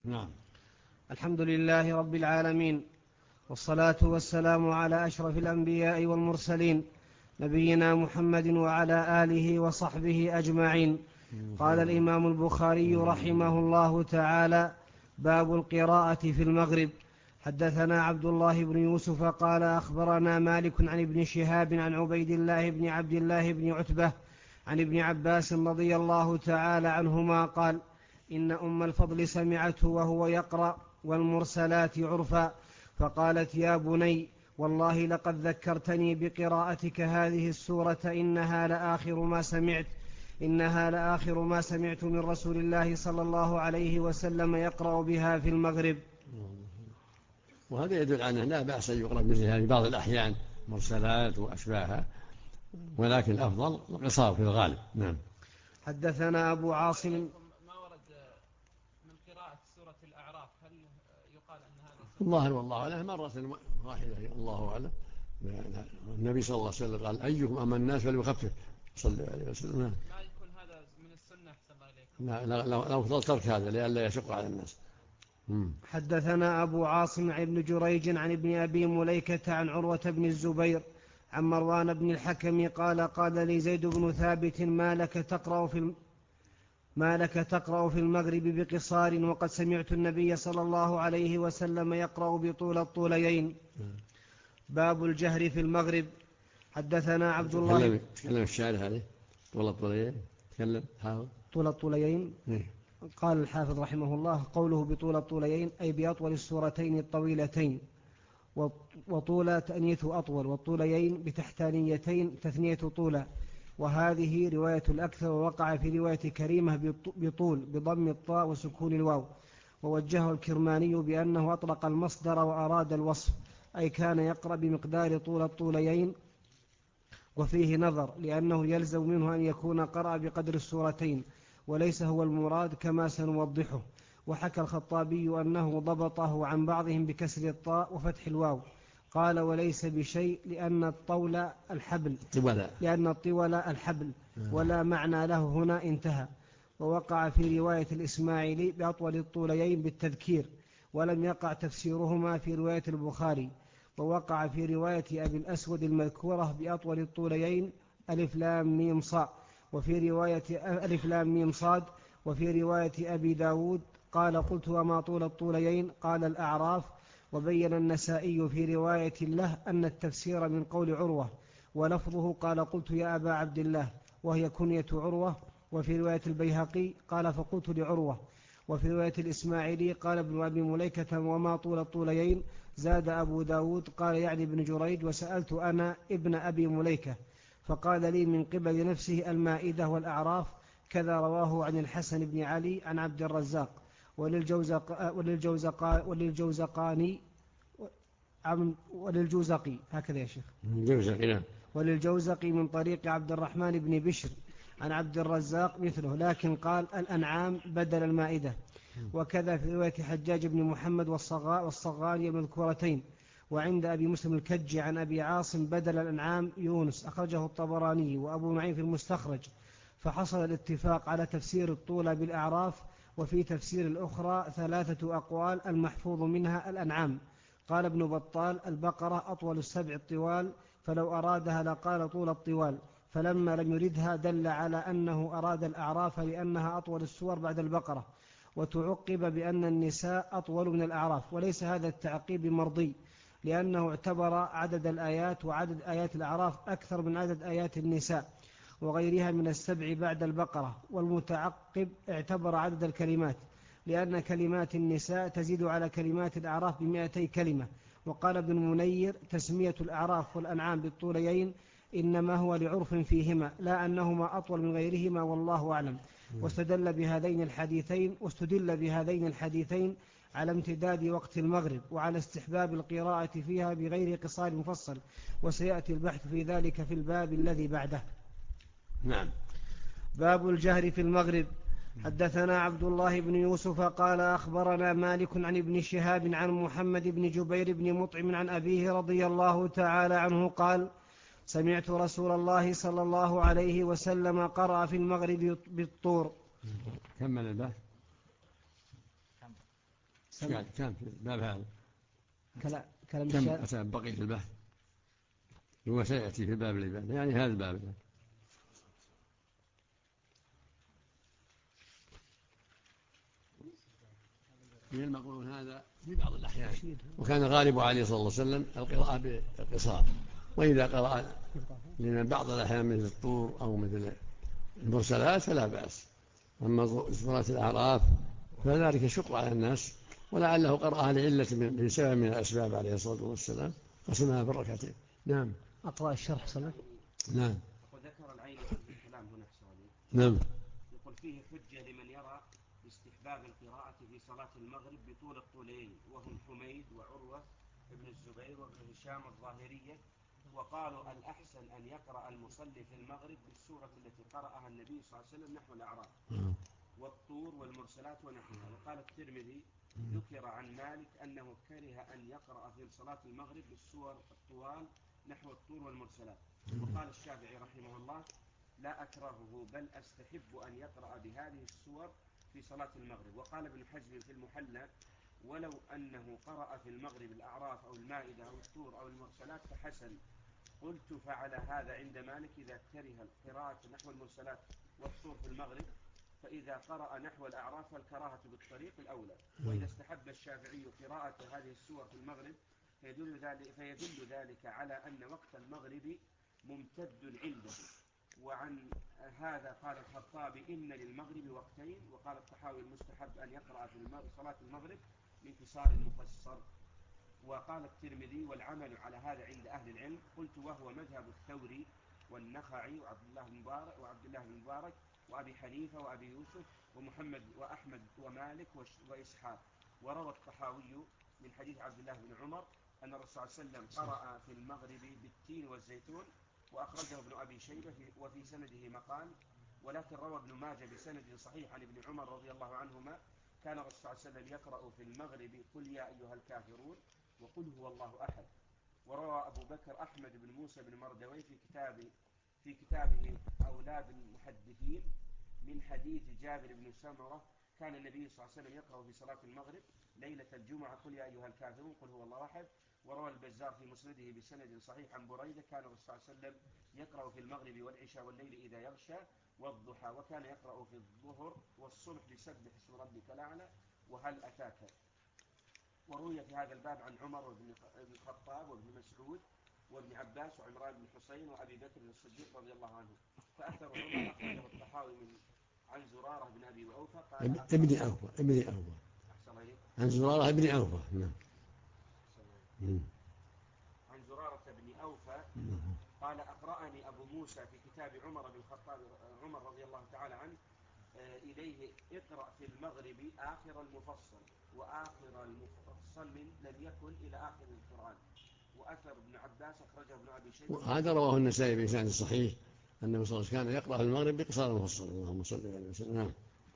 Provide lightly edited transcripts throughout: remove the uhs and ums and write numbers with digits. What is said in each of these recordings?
نعم. الحمد لله رب العالمين، والصلاة والسلام على أشرف الأنبياء والمرسلين، نبينا محمد وعلى آله وصحبه أجمعين. قال الإمام البخاري رحمه الله تعالى: باب القراءة في المغرب. حدثنا عبد الله بن يوسف قال أخبرنا مالك عن ابن شهاب عن عبيد الله بن عبد الله بن عتبة عن ابن عباس رضي الله تعالى عنهما قال: إن أم الفضل سمعته وهو يقرأ والمرسلات عرفا، فقالت: يا بني، والله لقد ذكرتني بقراءتك هذه السورة، إنها لآخر ما سمعت من رسول الله صلى الله عليه وسلم يقرأ بها في المغرب. وهذا يدل على أنه لا بأس أن يقرأ مثلها في بعض الأحيان، مرسلات وأشباهها، ولكن الأفضل القصار في الغالب. نعم. حدثنا أبو عاصم. ما ورد من قراءة سورة الأعراف، هل يقال أن هذا الظاهر والله أعلم مرة واحدة، الله أعلم. النبي صلى الله عليه وسلم قال: أيكم أما الناس فليخفف صلى الله عليه وسلم. ما يكون هذا من السنة صلى الله عليه وسلم؟ لا أفضل ترك هذا لئلا يشق على الناس. حدثنا أبو عاصم عن ابن جريج عن ابن أبي مليكة عن عروة بن الزبير عن مروان بن الحكم قال لي زيد بن ثابت: ما لك تقرأ في المغرب بقصار، وقد سمعت النبي صلى الله عليه وسلم يقرأ بطول الطوليين. باب الجهر في المغرب. حدثنا عبد الله. تكلم الشارع عليه طول الطوليين، تكلم حافظ طول الطوليين. قال الحافظ رحمه الله: قوله بطول الطوليين أي بأطول السورتين الطويلتين، وطول تأنيث أطول، والطوليين بتحتانيتين تثنية طولا، وهذه رواية الأكثر، ووقع في رواية كريمة بطول بضم الطاء وسكون الواو. ووجهه الكرماني بأنه أطلق المصدر وأراد الوصف، أي كان يقرأ بمقدار طول الطوليين، وفيه نظر، لأنه يلزم منه أن يكون قرأ بقدر السورتين، وليس هو المراد كما سنوضحه. وحكى الخطابي أنه ضبطه عن بعضهم بكسر الطاء وفتح الواو. قال: وليس بشيء، لأن الطول الحبل ولا معنى له هنا، انتهى. ووقع في رواية الإسماعيلي بأطول الطوليين بالتذكير، ولم يقع تفسيرهما في رواية البخاري. ووقع في رواية أبي الأسود المذكورة بأطول الطوليين ألف لام ميم صاد، وفي رواية ألف لام ميم صاد، وفي رواية أبي داود قال: قلت: وما طول الطوليين؟ قال: الأعراف. وبين النسائي في رواية له أن التفسير من قول عروة، ولفظه قال: قلت يا أبا عبد الله، وهي كنية عروة. وفي رواية البيهقي قال: فقلت لعروة. وفي رواية الإسماعيلي قال ابن أبي مليكة: وما طول الطوليين؟ زاد أبو داود قال يعني ابن جريج: وسألت أنا ابن أبي مليكة فقال لي من قبل نفسه المائدة والأعراف. كذا رواه عن الحسن بن علي عن عبد الرزاق وللجوزقي هكذا يا شيخ، وللجوزقي من طريق عبد الرحمن بن بشر عن عبد الرزاق مثله، لكن قال الأنعام بدل المائدة. وكذا في رواية حجاج بن محمد والصغاني المذكورتين. وعند أبي مسلم الكجي عن أبي عاصم بدل الأنعام يونس، أخرجه الطبراني وأبو نعيم في المستخرج. فحصل الاتفاق على تفسير الطول بالأعراف. وفي تفسير الأخرى 3 أقوال، المحفوظ منها الأنعام. قال ابن بطال: البقرة أطول السبع الطوال، فلو أرادها لقال طول الطوال، فلما لم يردها دل على أنه أراد الأعراف لأنها أطول السور بعد البقرة. وتعقب بأن النساء أطول من الأعراف، وليس هذا التعقيب مرضي، لأنه اعتبر عدد الآيات، وعدد آيات الأعراف أكثر من عدد آيات النساء وغيرها من السبع بعد البقرة. والمتعقب اعتبر عدد الكلمات، لأن كلمات النساء تزيد على كلمات الأعراف ب200 كلمة. وقال ابن المنير: تسمية الأعراف والأنعام بالطوليين إنما هو لعرف فيهما، لا أنهما أطول من غيرهما، والله أعلم. واستدل بهذين الحديثين على امتداد وقت المغرب، وعلى استحباب القراءة فيها بغير قصار مفصل، وسيأتي البحث في ذلك في الباب الذي بعده. نعم. باب الجهر في المغرب. حدثنا عبد الله بن يوسف قال أخبرنا مالك عن ابن شهاب عن محمد بن جبير بن مطعم عن أبيه رضي الله تعالى عنه قال: سمعت رسول الله صلى الله عليه وسلم قرأ في المغرب بالطور. كمل البحث. كم في الباب هذا؟ كلام كم الشارع أتى بقي في البحث؟ هو سيأتي في الباب اللي بعد، يعني هذا الباب. من المقرون هذا في بعض الأحيان، وكان غالب عليه صلى الله عليه وسلم القراءة بالقصار، وإذا قرأ لمن بعض الأحيان مثل الطور أو مثل المرسلات فلا بأس. أما سورة الأعراف فذلك شق على الناس، ولعله قرأها لعلة لسبب من الأسباب عليه الصلاة والسلام قسمها بالركعتين. نعم. أقرأ الشرح صلى. نعم. وذكر العين في الكلام هنا حسوني. نعم. يقول فيه حجة لمن يرى باستحباب القراءة في صلاة المغرب بطول الطولين، وهم حميد وعروة ابن الزبير وابن هشام الظاهرية، وقالوا الأحسن أن يقرأ المصلي في المغرب بالسورة التي قرأها النبي صلى الله عليه وسلم نحو الأعراف والطور والمرسلات ونحوها. وقال الترمذي ذكر عن مالك أنه كره أن يقرأ في صلاة المغرب بالسور الطوال نحو الطور والمرسلات. وقال الشافعي رحمه الله لا أكرهه بل أستحب أن يقرأ بهذه السور في صلاة المغرب. وقال ابن حزم في المحلى ولو أنه قرأ في المغرب الأعراف أو المائدة أو الطور أو المرسلات فحسن. قلت فعل هذا عند مالك إذا كره القراءة نحو المرسلات والطور في المغرب، فإذا قرأ نحو الأعراف فالكراهة بالطريق الأولى. وإذا استحب الشافعي قراءة هذه السور في المغرب فيدل ذلك على أن وقت المغرب ممتد عنده. وعن هذا قال الخطابي إن للمغرب وقتين. وقال الطحاوي المستحب أن يقرأ في صلاة المغرب من قصار المفسر. وقال الترمذي والعمل على هذا عند أهل العلم. قلت وهو مذهب الثوري والنخعي وعبد الله بن مبارك وأبي حنيفة وأبي يوسف ومحمد وأحمد ومالك وإسحاق. وروى الطحاوي من حديث عبد الله بن عمر أن الرسول صلى الله عليه وسلم قرأ في المغرب بالتين والزيتون، وأخرجه ابن أبي شيبة وفي سنده مقال. ولكن روى ابن ماجه بسند صحيح عن ابن عمر رضي الله عنهما كان الرسول صلى الله عليه وسلم يقرأ في المغرب قل يا أيها الكافرون وقل هو الله أحد. وروى أبو بكر أحمد بن موسى بن مردوي في كتابه أولاد المحدثين من حديث جابر بن سمرة كان النبي صلى الله عليه وسلم يقرأ في صلاة المغرب ليلة الجمعة قل يا أيها الكافرون قل هو الله أحد. وروى البزار في مسنده بسند صحيح عن بريدة كان الرسول صلى الله عليه وسلم يقرأ في المغرب والعشاء والليل إذا يغشى والضحى، وكان يقرأ في الظهر والصبح بسبح اسم ربك الأعلى وهل أتاك. وروي في هذا الباب عن عمر وابن الخطاب وابن مسعود وابن عباس وعمران بن حسين وأبي بكر الصديق رضي الله عنه. فأثر عمر أخرجه الطحاوي عن زرارة بن أبي أوفى قال ابن أوفى عن زرارة بن أوفى. عن زرارة بن أوفى قال أقرأني أبو موسى في كتاب عمر بن الخطاب عمر رضي الله تعالى عنه إليه اقرأ في المغرب آخر المفصل، وآخر المفصل لم يكن إلى آخر القرآن. وأثر ابن عباس أخرجه ابن أبي شيبة. هذا رواه النسائي بإسناد صحيح أن صلى الله عليه وسلم كان يقرأ في المغرب بقصار المفصل. اللهم صل عليه وسلم.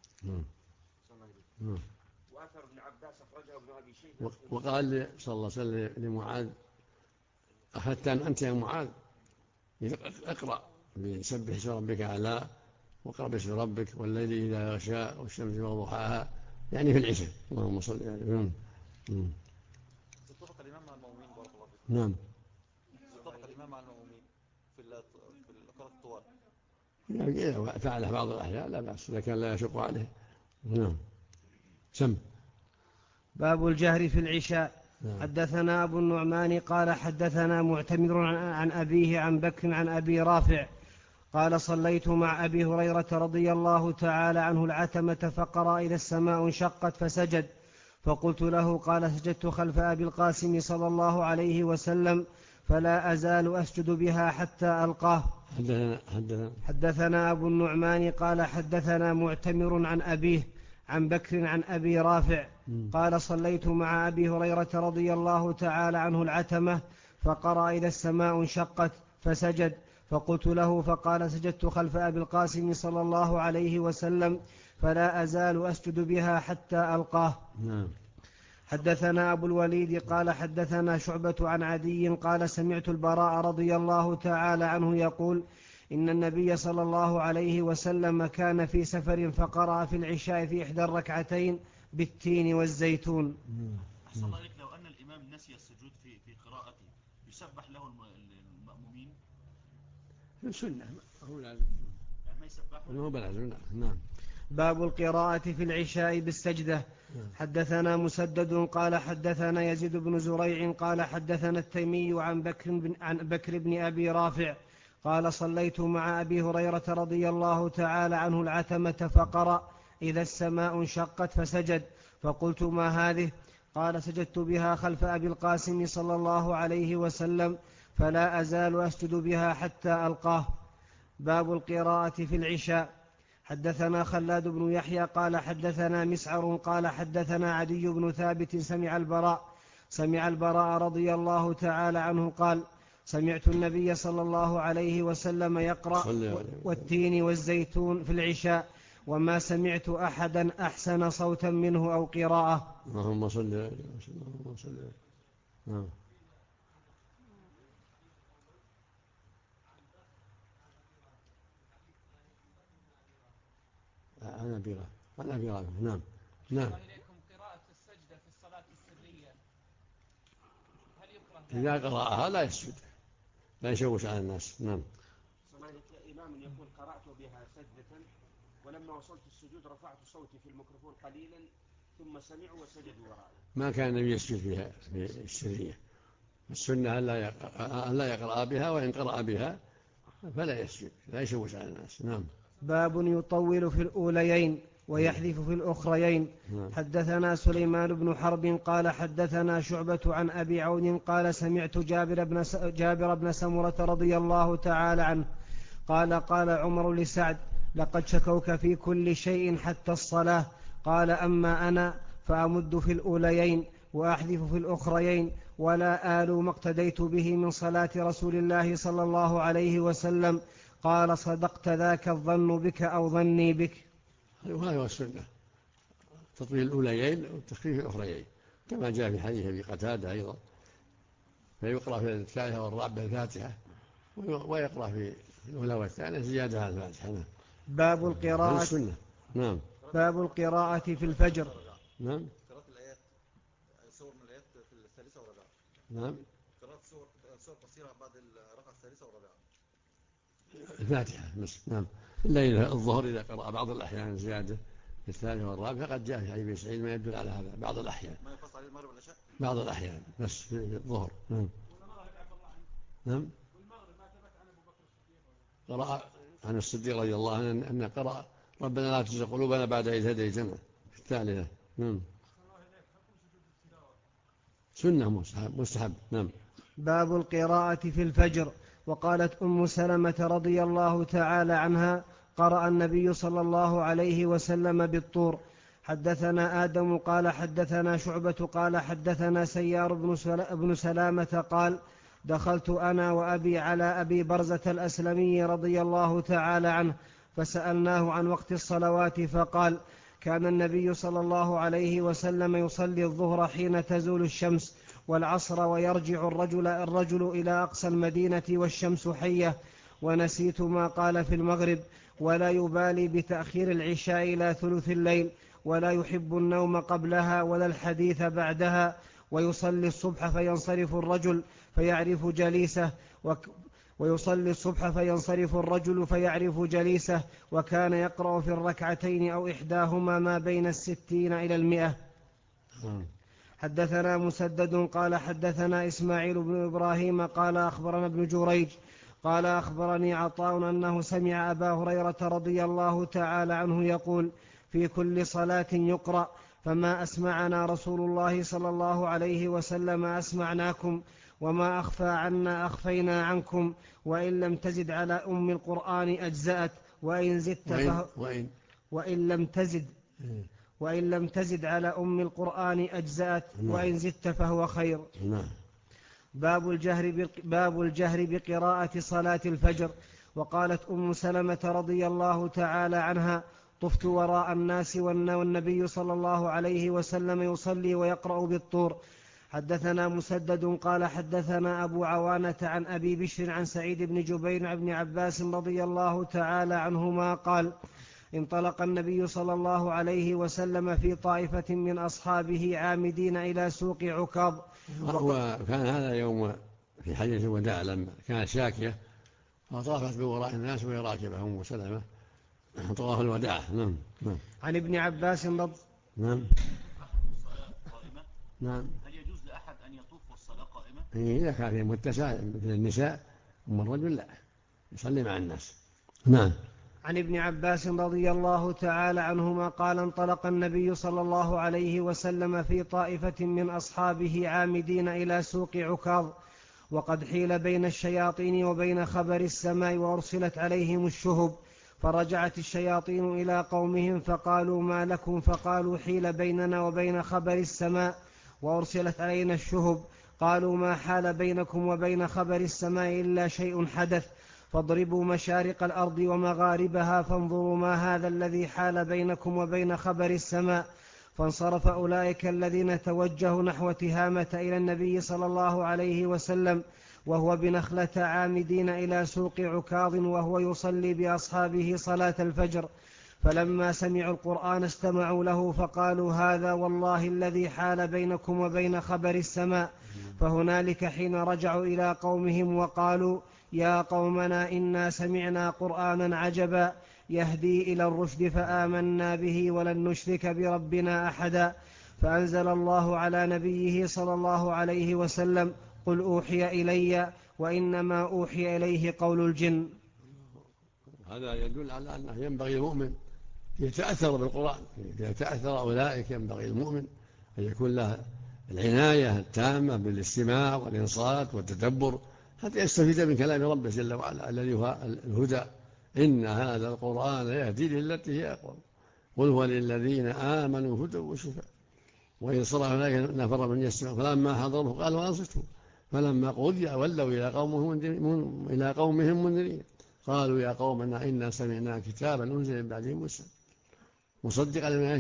وأثر ابن عباس أخرجه ابن أبي شيبة. وقال صلى الله عليه وسلم لمعاذ أخذت أنت يا معاذ اقرأ بسبح اسم ربك أعلى واقرأ باسم ربك والليل إذا يغشى والشمس وضحاها، يعني في العشاء. اللهم صل عليه وسلم. اتفق الإمام مع المؤمنين بارك الله فيكم. نعم. اتفق الإمام مع المؤمنين في القراءة الطوال. يعني فعله بعض الأحيان لا بأس إذا كان لا يشق عليه. نعم. سم. باب الجهر في العشاء. حدثنا أبو النعمان قال حدثنا معتمر عن أبيه عن بكر عن أبي رافع قال صليت مع أبي هريرة رضي الله تعالى عنه العتمة فقرأ إذا السماء انشقت فسجد، فقلت له قال سجدت خلف أبي القاسم صلى الله عليه وسلم فلا أزال أسجد بها حتى ألقاه. حدثنا أبو النعمان قال حدثنا معتمر عن أبيه عن بكر عن أبي رافع قال صليت مع أبي هريرة رضي الله تعالى عنه العتمة فقرأ إذا السماء انشقت فسجد، فقلت له فقال سجدت خلف أبي القاسم صلى الله عليه وسلم فلا أزال أسجد بها حتى ألقاه. حدثنا أبو الوليد قال حدثنا شعبة عن عدي قال سمعت البراء رضي الله تعالى عنه يقول إن النبي صلى الله عليه وسلم كان في سفر فقرأ في العشاء في إحدى الركعتين بالتين والزيتون. أحسن الله عليك، لو أن الإمام نسي السجود في قراءته يسبح له المأمومين؟ سنة هو لازم، يعني ما يسبحوا؟ هو بلازم. نعم. باب القراءة في العشاء بالسجدة. حدثنا مسدد قال حدثنا يزيد بن زريع قال حدثنا التيمي عن بكر بن أبي رافع قال صليت مع أبي هريرة رضي الله تعالى عنه العتمة فقرأ إذا السماء انشقت فسجد، فقلت ما هذه؟ قال سجدت بها خلف أبي القاسم صلى الله عليه وسلم، فلا أزال أسجد بها حتى ألقاه. باب القراءة في العشاء. حدثنا خلاد بن يحيى قال حدثنا مسعر قال حدثنا عدي بن ثابت سمع البراء رضي الله تعالى عنه قال سمعت النبي صلى الله عليه وسلم يقرأ والتين والزيتون في العشاء، وما سمعت أحدا أحسن صوتا منه أو قراءة. اللهم صل على سيدنا. نعم. عن أبي رافع. نعم. نعم. إليكم قراءة السجدة في الصلاة السرية هل يكره؟ إذا قرأها لا يسجد، لا يشوش على الناس. نعم. إمام يقول قرأت بها سجدة ولما وصلت السجود رفعت صوتي في الميكروفون قليلا ثم سمعوا وسجدوا وراءي. ما كان النبي يسجد فيها في السرية. السنة أن لا يقرأ بها، وإن قرأ بها فلا يسجد، لا يشوش على الناس. نعم. باب يطول في الأوليين ويحذف في الأخريين. حدثنا سليمان بن حرب قال حدثنا شعبة عن أبي عون قال سمعت جابر بن سمرة رضي الله تعالى عنه قال عمر لسعد لقد شكوك في كل شيء حتى الصلاة، قال أما أنا فأمد في الأوليين وأحذف في الأخريين، ولا آل ما اقتديت به من صلاة رسول الله صلى الله عليه وسلم. قال صدقت، ذاك الظن بك أو ظني بك. هذا هو السنة، تطويل الأوليين والتخفيف الأخريين، كما جاء في حديث أبي قتادة أيضا، فيقرأ في الثالثة والرابعة الفاتحة، ويقرأ في الأولى والثانية زيادة على الفاتحة. باب القراءة. السنة. نعم. باب القراءة في الفجر. نعم. قراءة الآيات، سور من الآيات في الثالثة والرابعة. نعم. قراءة سور قصيرة بعد الركعة الثالثة والرابعة. الفاتحة بس. نعم. الليل الظهر إذا قرأ بعض الأحيان زيادة في الثالثة والرابعة فقد جاء في حديث سعيد ما يدل على هذا بعض الأحيان. ما يقص عليه المغرب والعشاء؟ بعض الأحيان بس في الظهر. نعم. نعم. قرأ عن الصديق رضي الله عنه أن قرأ ربنا لا تزغ قلوبنا بعد إذ هديتنا في الثالثة. نعم. سنة مستحب. نعم. باب القراءة في الفجر. وقالت أم سلمة رضي الله تعالى عنها قرأ النبي صلى الله عليه وسلم بالطور. حدثنا آدم قال حدثنا شعبة قال حدثنا سيار بن سلامة قال دخلت أنا وأبي على أبي برزة الأسلمي رضي الله تعالى عنه فسألناه عن وقت الصلوات فقال كان النبي صلى الله عليه وسلم يصلي الظهر حين تزول الشمس والعصر ويرجع الرجل إلى أقصى المدينة والشمس حية، ونسيت ما قال في المغرب، ولا يبالي بتأخير العشاء إلى ثلث الليل، ولا يحب النوم قبلها ولا الحديث بعدها، ويصلي الصبح فينصرف الرجل فيعرف جليسه وكان يقرأ في الركعتين أو إحداهما ما بين 60 إلى 100. حدثنا مسدد قال حدثنا إسماعيل بن إبراهيم قال أخبرنا ابن جريج قال أخبرني عطاء أنه سمع أبا هريرة رضي الله تعالى عنه يقول في كل صلاة يقرأ فما أسمعنا رسول الله صلى الله عليه وسلم أسمعناكم، وما أخفى عنا أخفينا عنكم، وإن لم تزد على أم القرآن أجزأت، وإن لم تزد على أم القرآن أجزأت، وإن زدت فهو خير. باب الجهر بقراءة صلاة الفجر. وقالت أم سلمة رضي الله تعالى عنها طفت وراء الناس والنبي صلى الله عليه وسلم يصلي ويقرأ بالطور. حدثنا مسدد قال حدثنا أبو عوانة عن أبي بشر عن سعيد بن جبير عن ابن عباس رضي الله تعالى عنهما قال انطلق النبي صلى الله عليه وسلم في طائفة من أصحابه عامدين إلى سوق عكاظ. وكان هذا يوم في حجة الوداع لما كانت شاكية فطافت بوراء الناس وهي راكبة أم سلمة طواف الوداع. نعم. عن ابن عباس نعم. نعم. هل يجوز لأحد أن يطوف والصلاة قائمة؟ إذا كان في متسع مثل النساء أما الرجل لا يصلي مع الناس. نعم. عن ابن عباس رضي الله تعالى عنهما قال انطلق النبي صلى الله عليه وسلم في طائفة من أصحابه عامدين إلى سوق عكاظ وقد حيل بين الشياطين وبين خبر السماء وأرسلت عليهم الشهب، فرجعت الشياطين إلى قومهم فقالوا ما لكم؟ فقالوا حيل بيننا وبين خبر السماء وأرسلت علينا الشهب. قالوا ما حال بينكم وبين خبر السماء إلا شيء حدث، فاضربوا مشارق الأرض ومغاربها فانظروا ما هذا الذي حال بينكم وبين خبر السماء. فانصرف أولئك الذين توجهوا نحو تهامة إلى النبي صلى الله عليه وسلم وهو بنخلة عامدين إلى سوق عكاظ وهو يصلي بأصحابه صلاة الفجر، فلما سمعوا القرآن استمعوا له فقالوا هذا والله الذي حال بينكم وبين خبر السماء. فهنالك حين رجعوا إلى قومهم وقالوا يا قومنا إنا سمعنا قرآنا عجبا يهدي إلى الرشد فآمنا به ولن نشرك بربنا أحدا. فأنزل الله على نبيه صلى الله عليه وسلم قل أوحي إلي وإنما أوحي إليه قول الجن. هذا يدل على أنه ينبغي المؤمن يتأثر بالقرآن، إذا تأثر أولئك ينبغي المؤمن أن يكون له العناية التامة بالاستماع والإنصات والتدبر حتى يستفيد من كلام ربه جل وعلا الذي هو الهدى. إن هذا القرآن يهدي للتي هي أقوم قل هو للذين آمنوا هدى وشفاء. وإن صرف إليه نفر من يستمع فلما حضره قالوا أنصتوا فلما قضي ولوا إلى قومهم منذرين قالوا يا قومنا إنا سمعنا كتابا أنزل من بعد موسى مصدقا لما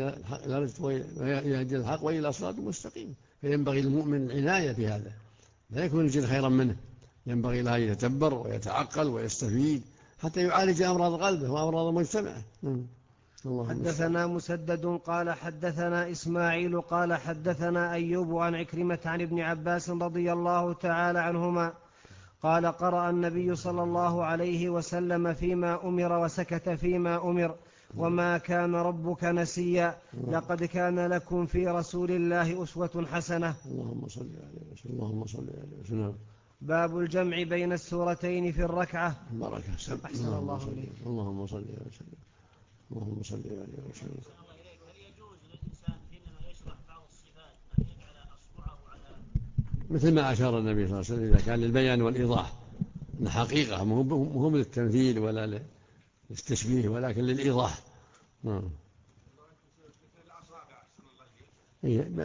يهدي الحق وإلى صراط مستقيم. فينبغي المؤمن العناية في هذا، لا يكون الجن خيرا منه، ينبغي له أن يتدبر ويتعقل ويستفيد حتى يعالج أمراض قلبه وأمراض مجتمعه. حدثنا مسدد قال حدثنا إسماعيل قال حدثنا أيوب عن عكرمة عن ابن عباس رضي الله تعالى عنهما قال قرأ النبي صلى الله عليه وسلم فيما أمر وسكت فيما أمر وما كان ربك نسيا لقد كان لكم في رسول الله أسوة حسنة. اللهم صل عليه وسلم. اللهم صل عليه وسلم. باب الجمع بين السورتين في الركعة. بركة أحسن الله إليك. اللهم صل عليه وسلم. اللهم صل عليه وسلم. هل يجوز للإنسان حينما يشرح بعض الصفات أن يجعل أصبعه على مثل ما أشار النبي صلى الله عليه وسلم إذا كان للبيان والإيضاح أن حقيقة مو للتمثيل ولا للتشبيه ولكن للإيضاح.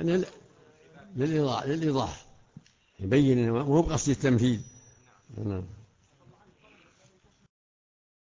للإيضاح يبين مو بقصد التمثيل.